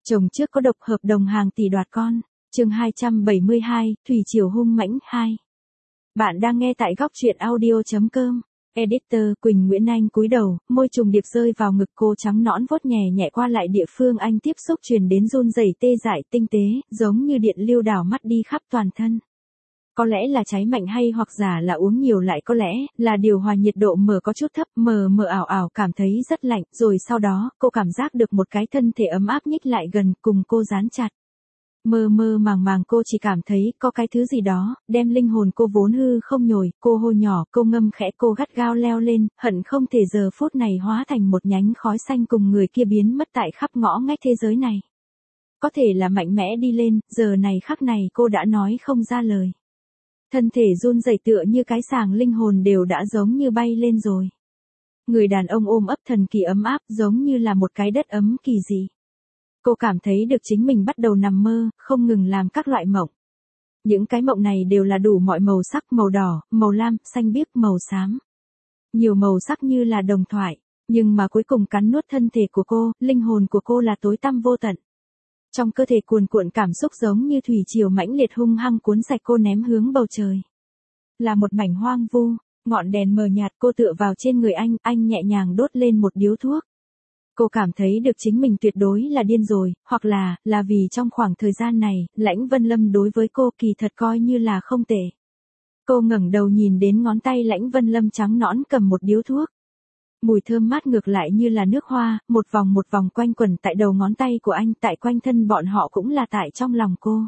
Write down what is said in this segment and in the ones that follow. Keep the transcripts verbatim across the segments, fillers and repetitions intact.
Chồng trước có độc hợp đồng hàng tỷ đoạt con. Chương hai trăm bảy mươi hai, Thủy triều hung mãnh hai. Bạn đang nghe tại góc truyện audio chấm com. Editor Quỳnh Nguyễn Anh cúi đầu, môi trùng điệp rơi vào ngực cô trắng nõn vuốt nhẹ nhẹ qua lại địa phương anh tiếp xúc truyền đến run rẩy tê dại tinh tế, giống như điện lưu đảo mắt đi khắp toàn thân. Có lẽ là cháy mạnh hay hoặc giả là uống nhiều, lại có lẽ là điều hòa nhiệt độ mờ có chút thấp, mờ mờ ảo ảo cảm thấy rất lạnh, rồi sau đó cô cảm giác được một cái thân thể ấm áp nhích lại gần cùng cô dán chặt. Mơ mơ màng màng cô chỉ cảm thấy có cái thứ gì đó, đem linh hồn cô vốn hư không nhồi, cô hô nhỏ, cô ngâm khẽ, cô gắt gao leo lên, hận không thể giờ phút này hóa thành một nhánh khói xanh cùng người kia biến mất tại khắp ngõ ngách thế giới này. Có thể là mạnh mẽ đi lên, giờ này khắc này cô đã nói không ra lời. Thân thể run rẩy tựa như cái sàng linh hồn đều đã giống như bay lên rồi. Người đàn ông ôm ấp thần kỳ ấm áp giống như là một cái đất ấm kỳ dị. Cô cảm thấy được chính mình bắt đầu nằm mơ, không ngừng làm các loại mộng. Những cái mộng này đều là đủ mọi màu sắc, màu đỏ, màu lam, xanh biếc, màu xám. Nhiều màu sắc như là đồng thoại, nhưng mà cuối cùng cắn nuốt thân thể của cô, linh hồn của cô là tối tăm vô tận. Trong cơ thể cuồn cuộn cảm xúc giống như thủy triều mãnh liệt hung hăng cuốn sạch cô ném hướng bầu trời. Là một mảnh hoang vu, ngọn đèn mờ nhạt, cô tựa vào trên người anh, anh nhẹ nhàng đốt lên một điếu thuốc. Cô cảm thấy được chính mình tuyệt đối là điên rồi, hoặc là, là vì trong khoảng thời gian này, Lãnh Vân Lâm đối với cô kỳ thật coi như là không tệ. Cô ngẩng đầu nhìn đến ngón tay Lãnh Vân Lâm trắng nõn cầm một điếu thuốc. Mùi thơm mát ngược lại như là nước hoa, một vòng một vòng quanh quẩn tại đầu ngón tay của anh, tại quanh thân bọn họ cũng là tại trong lòng cô.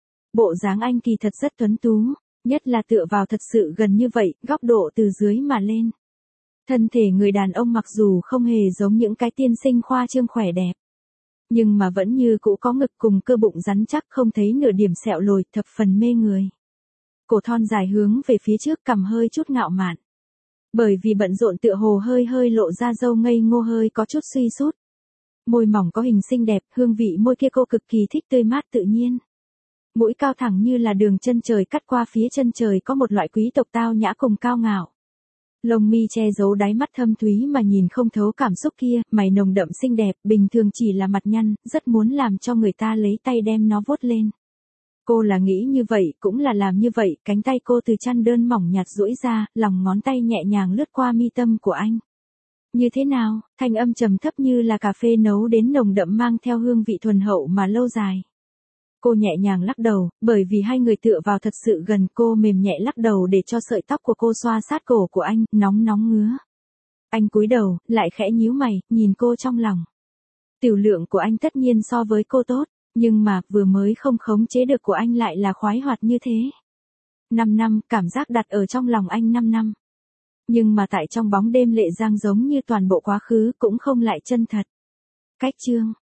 Bộ dáng anh kỳ thật rất tuấn tú, nhất là tựa vào thật sự gần như vậy, góc độ từ dưới mà lên. Thân thể người đàn ông mặc dù không hề giống những cái tiên sinh khoa trương khỏe đẹp, nhưng mà vẫn như cũ có ngực cùng cơ bụng rắn chắc, không thấy nửa điểm sẹo lồi, thập phần mê người. Cổ thon dài hướng về phía trước, cằm hơi chút ngạo mạn. Bởi vì bận rộn tựa hồ hơi hơi lộ ra râu ngây ngô hơi có chút suy sút. Môi mỏng có hình xinh đẹp, hương vị môi kia cô cực kỳ thích, tươi mát tự nhiên. Mũi cao thẳng như là đường chân trời cắt qua phía chân trời, có một loại quý tộc tao nhã cùng cao ngạo. Lông mi che giấu đáy mắt thâm thúy mà nhìn không thấu cảm xúc kia, mày nồng đậm xinh đẹp, bình thường chỉ là mặt nhăn, rất muốn làm cho người ta lấy tay đem nó vuốt lên. Cô là nghĩ như vậy, cũng là làm như vậy, cánh tay cô từ chăn đơn mỏng nhạt duỗi ra, lòng ngón tay nhẹ nhàng lướt qua mi tâm của anh. Như thế nào? Thanh âm trầm thấp như là cà phê nấu đến nồng đậm mang theo hương vị thuần hậu mà lâu dài. Cô nhẹ nhàng lắc đầu, bởi vì hai người tựa vào thật sự gần, cô mềm nhẹ lắc đầu để cho sợi tóc của cô xoa sát cổ của anh, nóng nóng ngứa. Anh cúi đầu, lại khẽ nhíu mày, nhìn cô trong lòng. Tiểu lượng của anh tất nhiên so với cô tốt, nhưng mà vừa mới không khống chế được của anh lại là khoái hoạt như thế. Năm năm, cảm giác đặt ở trong lòng anh năm năm. Nhưng mà tại trong bóng đêm lệ giang giống như toàn bộ quá khứ cũng không lại chân thật. Cách chương.